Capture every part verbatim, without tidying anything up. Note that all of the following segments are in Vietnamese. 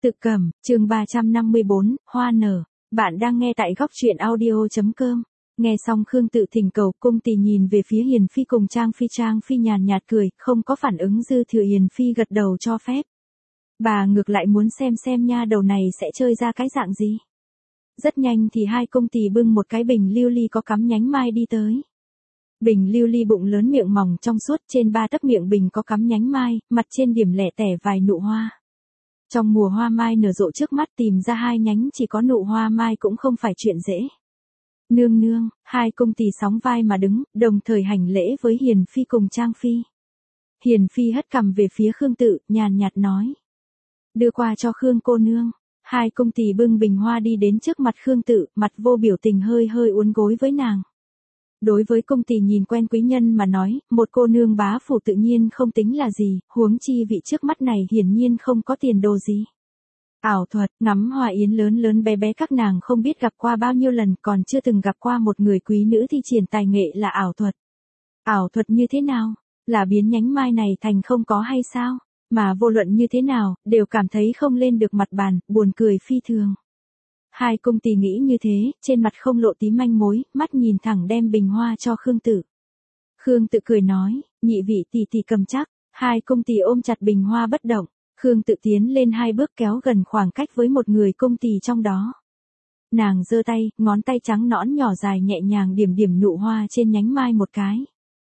Tự Cẩm, chương ba trăm năm mươi bốn, Hoa nở. Bạn đang nghe tại góc truyện audio chấm com. Nghe xong Khương Tự thỉnh cầu, cung tỳ nhìn về phía Hiền Phi cùng Trang Phi. Trang Phi nhàn nhạt cười, không có phản ứng dư thừa. Hiền Phi gật đầu cho phép. Bà ngược lại muốn xem xem nha đầu này sẽ chơi ra cái dạng gì. Rất nhanh thì hai cung tỳ bưng một cái bình lưu ly có cắm nhánh mai đi tới. Bình lưu ly bụng lớn miệng mỏng trong suốt, trên ba tấc miệng bình có cắm nhánh mai, mặt trên điểm lẻ tẻ vài nụ hoa. Trong mùa hoa mai nở rộ trước mắt, tìm ra hai nhánh chỉ có nụ hoa mai cũng không phải chuyện dễ. Nương nương, hai cung tỳ sóng vai mà đứng, đồng thời hành lễ với Hiền Phi cùng Trang Phi. Hiền Phi hất cằm về phía Khương Tự, nhàn nhạt nói. Đưa qua cho Khương cô nương. Hai cung tỳ bưng bình hoa đi đến trước mặt Khương Tự, mặt vô biểu tình hơi hơi uốn gối với nàng. Đối với cung tỳ nhìn quen quý nhân mà nói, một cô nương bá phủ tự nhiên không tính là gì, huống chi vị trước mắt này hiển nhiên không có tiền đồ gì. Ảo thuật, ngắm hoa yến lớn lớn bé bé các nàng không biết gặp qua bao nhiêu lần, còn chưa từng gặp qua một người quý nữ thi triển tài nghệ là ảo thuật. Ảo thuật như thế nào? Là biến nhánh mai này thành không có hay sao? Mà vô luận như thế nào, đều cảm thấy không lên được mặt bàn, buồn cười phi thường. Hai cung tỳ nghĩ như thế, trên mặt không lộ tí manh mối, mắt nhìn thẳng đem bình hoa cho Khương Tự. Khương Tự cười nói, nhị vị tỷ tỷ cầm chắc. Hai cung tỳ ôm chặt bình hoa bất động. Khương Tự tiến lên hai bước kéo gần khoảng cách với một người cung tỳ trong đó. Nàng giơ tay, ngón tay trắng nõn nhỏ dài nhẹ nhàng điểm điểm nụ hoa trên nhánh mai một cái.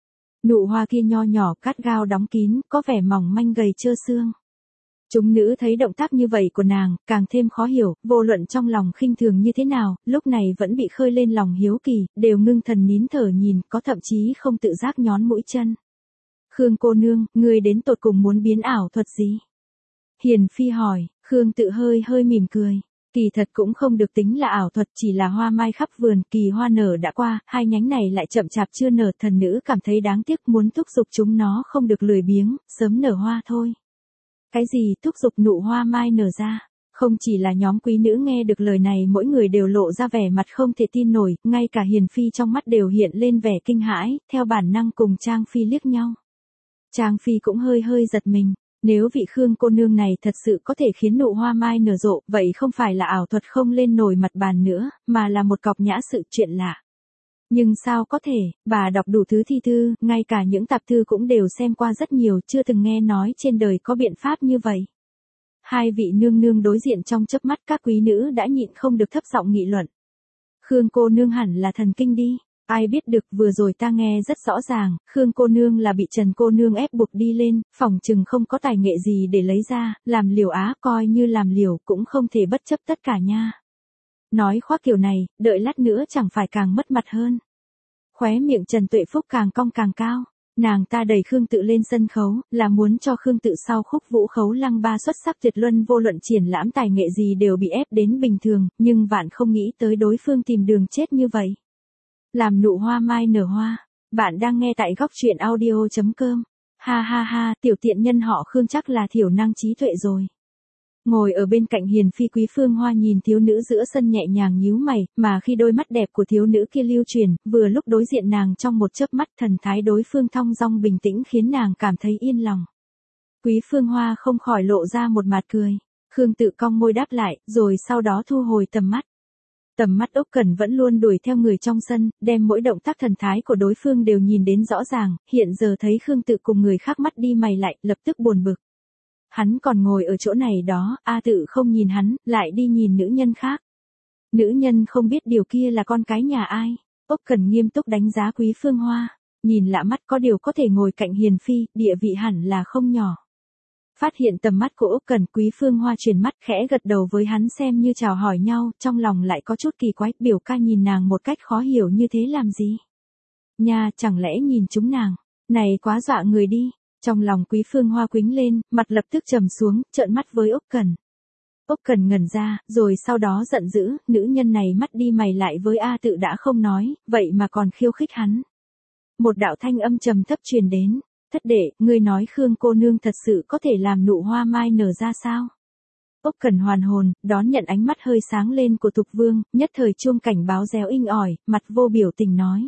Nụ hoa kia nho nhỏ cắt gao đóng kín, có vẻ mỏng manh gầy trơ xương. Chúng nữ thấy động tác như vậy của nàng, càng thêm khó hiểu, vô luận trong lòng khinh thường như thế nào, lúc này vẫn bị khơi lên lòng hiếu kỳ, đều ngưng thần nín thở nhìn, có thậm chí không tự giác nhón mũi chân. Khương cô nương, ngươi đến tột cùng muốn biến ảo thuật gì? Hiền Phi hỏi. Khương Tự hơi hơi mỉm cười. Kỳ thật cũng không được tính là ảo thuật, chỉ là hoa mai khắp vườn, kỳ hoa nở đã qua, hai nhánh này lại chậm chạp chưa nở, thần nữ cảm thấy đáng tiếc, muốn thúc giục chúng nó không được lười biếng, sớm nở hoa thôi. Cái gì thúc giục nụ hoa mai nở ra? Không chỉ là nhóm quý nữ nghe được lời này, mỗi người đều lộ ra vẻ mặt không thể tin nổi, ngay cả Hiền Phi trong mắt đều hiện lên vẻ kinh hãi, theo bản năng cùng Trang Phi liếc nhau. Trang Phi cũng hơi hơi giật mình. Nếu vị Khương cô nương này thật sự có thể khiến nụ hoa mai nở rộ, vậy không phải là ảo thuật không lên nổi mặt bàn nữa, mà là một cọc nhã sự chuyện lạ. Nhưng sao có thể, bà đọc đủ thứ thi thư, ngay cả những tạp thư cũng đều xem qua rất nhiều, chưa từng nghe nói trên đời có biện pháp như vậy. Hai vị nương nương đối diện trong chớp mắt, các quý nữ đã nhịn không được thấp giọng nghị luận. Khương cô nương hẳn là thần kinh đi. Ai biết được, vừa rồi ta nghe rất rõ ràng, Khương cô nương là bị Trần cô nương ép buộc đi lên, phỏng chừng không có tài nghệ gì để lấy ra, làm liều á, coi như làm liều, cũng không thể bất chấp tất cả nha. Nói khoác kiểu này, đợi lát nữa chẳng phải càng mất mặt hơn. Khóe miệng Trần Tuệ Phúc càng cong càng cao, nàng ta đẩy Khương Tự lên sân khấu, là muốn cho Khương Tự sau khúc Vũ Khấu Lăng Ba xuất sắc tuyệt luân, vô luận triển lãm tài nghệ gì đều bị ép đến bình thường, nhưng vạn không nghĩ tới đối phương tìm đường chết như vậy. Làm nụ hoa mai nở hoa. Bạn đang nghe tại góc truyện audio chấm com. Ha ha ha, tiểu tiện nhân họ Khương chắc là thiểu năng trí tuệ rồi. Ngồi ở bên cạnh Hiền Phi Quý Phương Hoa nhìn thiếu nữ giữa sân nhẹ nhàng nhíu mày, mà khi đôi mắt đẹp của thiếu nữ kia lưu truyền, vừa lúc đối diện nàng trong một chớp mắt, thần thái đối phương thong dong bình tĩnh khiến nàng cảm thấy yên lòng. Quý Phương Hoa không khỏi lộ ra một mặt cười. Khương Tự cong môi đáp lại, rồi sau đó thu hồi tầm mắt. Tầm mắt Úc Cẩn vẫn luôn đuổi theo người trong sân, đem mỗi động tác thần thái của đối phương đều nhìn đến rõ ràng, hiện giờ thấy Khương Tự cùng người khác mắt đi mày lại, lập tức buồn bực. Hắn còn ngồi ở chỗ này đó, A Tự không nhìn hắn, lại đi nhìn nữ nhân khác. Nữ nhân không biết điều kia là con cái nhà ai. Úc Cẩn nghiêm túc đánh giá Quý Phương Hoa, nhìn lạ mắt, có điều có thể ngồi cạnh Hiền Phi, địa vị hẳn là không nhỏ. Phát hiện tầm mắt của Úc Cẩn, Quý Phương Hoa chuyển mắt khẽ gật đầu với hắn xem như chào hỏi nhau, trong lòng lại có chút kỳ quái, biểu ca nhìn nàng một cách khó hiểu như thế làm gì? Nha, chẳng lẽ nhìn chúng nàng? Này quá dọa người đi. Trong lòng Quý Phương Hoa quĩnh lên, mặt lập tức trầm xuống, trợn mắt với Úc Cẩn. Úc Cẩn ngẩn ra, rồi sau đó giận dữ, nữ nhân này mắt đi mày lại với A Tự đã không nói, vậy mà còn khiêu khích hắn. Một đạo thanh âm trầm thấp truyền đến. Thất đệ, ngươi nói Khương cô nương thật sự có thể làm nụ hoa mai nở ra sao? Úc Cẩn hoàn hồn, đón nhận ánh mắt hơi sáng lên của Thục Vương, nhất thời chuông cảnh báo réo inh ỏi, mặt vô biểu tình nói.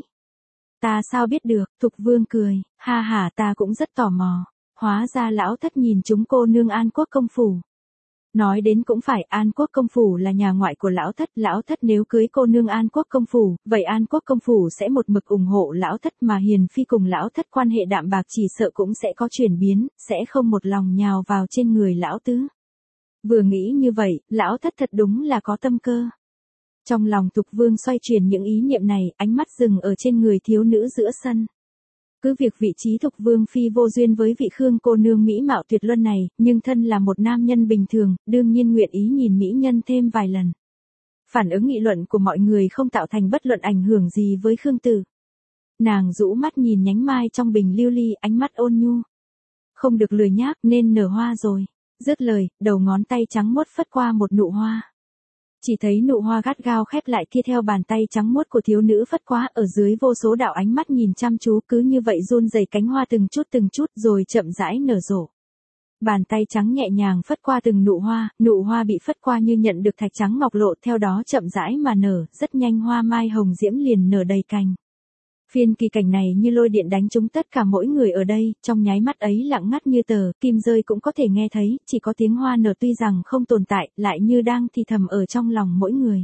Ta sao biết được? Thục Vương cười, ha ha, ta cũng rất tò mò. Hóa ra lão thất nhìn chúng cô nương An Quốc công phủ. Nói đến cũng phải, An Quốc công phủ là nhà ngoại của lão thất, lão thất nếu cưới cô nương An Quốc công phủ, vậy An Quốc công phủ sẽ một mực ủng hộ lão thất, mà Hiền Phi cùng lão thất quan hệ đạm bạc chỉ sợ cũng sẽ có chuyển biến, sẽ không một lòng nhào vào trên người lão tứ. Vừa nghĩ như vậy, lão thất thật đúng là có tâm cơ. Trong lòng Thục Vương xoay chuyển những ý niệm này, ánh mắt dừng ở trên người thiếu nữ giữa sân. Cứ việc vị trí Thục Vương phi vô duyên với vị Khương cô nương mỹ mạo tuyệt luân này, nhưng thân là một nam nhân bình thường, đương nhiên nguyện ý nhìn mỹ nhân thêm vài lần. Phản ứng nghị luận của mọi người không tạo thành bất luận ảnh hưởng gì với Khương Tử. Nàng rũ mắt nhìn nhánh mai trong bình lưu ly, ánh mắt ôn nhu. Không được lười nhác nên nở hoa rồi. Dứt lời, đầu ngón tay trắng muốt phất qua một nụ hoa. Chỉ thấy nụ hoa gắt gao khép lại kia theo bàn tay trắng muốt của thiếu nữ phất quá, ở dưới vô số đạo ánh mắt nhìn chăm chú, cứ như vậy run rẩy cánh hoa từng chút từng chút rồi chậm rãi nở rộ. Bàn tay trắng nhẹ nhàng phất qua từng nụ hoa, nụ hoa bị phất qua như nhận được thạch trắng ngọc lộ, theo đó chậm rãi mà nở, rất nhanh hoa mai hồng diễm liền nở đầy cành. Phiên kỳ cảnh này như lôi điện đánh trúng tất cả mỗi người ở đây, trong nháy mắt ấy lặng ngắt như tờ, kim rơi cũng có thể nghe thấy, chỉ có tiếng hoa nở tuy rằng không tồn tại, lại như đang thì thầm ở trong lòng mỗi người.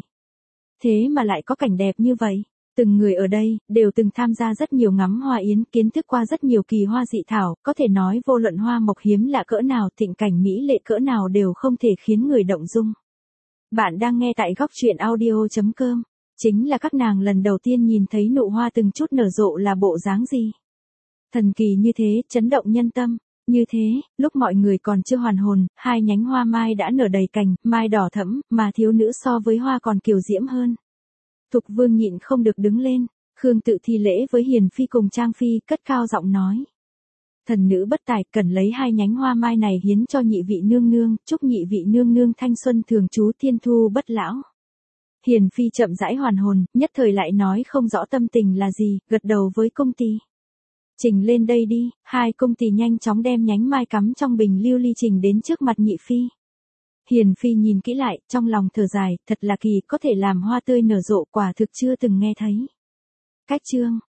Thế mà lại có cảnh đẹp như vậy. Từng người ở đây, đều từng tham gia rất nhiều ngắm hoa yến, kiến thức qua rất nhiều kỳ hoa dị thảo, có thể nói vô luận hoa mộc hiếm lạ cỡ nào, thịnh cảnh mỹ lệ cỡ nào đều không thể khiến người động dung. Bạn đang nghe tại góc truyện audio chấm com. Chính là các nàng lần đầu tiên nhìn thấy nụ hoa từng chút nở rộ là bộ dáng gì. Thần kỳ như thế, chấn động nhân tâm. Như thế, lúc mọi người còn chưa hoàn hồn, hai nhánh hoa mai đã nở đầy cành, mai đỏ thẫm, mà thiếu nữ so với hoa còn kiều diễm hơn. Thục Vương nhịn không được đứng lên, Khương Tự thi lễ với Hiền Phi cùng Trang Phi, cất cao giọng nói. Thần nữ bất tài, cần lấy hai nhánh hoa mai này hiến cho nhị vị nương nương, chúc nhị vị nương nương thanh xuân thường trú, thiên thu bất lão. Hiền Phi chậm rãi hoàn hồn, nhất thời lại nói không rõ tâm tình là gì, gật đầu với công tỳ. Trình lên đây đi, hai công tỳ nhanh chóng đem nhánh mai cắm trong bình lưu ly trình đến trước mặt nhị phi. Hiền Phi nhìn kỹ lại, trong lòng thở dài, thật là kỳ, có thể làm hoa tươi nở rộ, quả thực chưa từng nghe thấy. Cách chương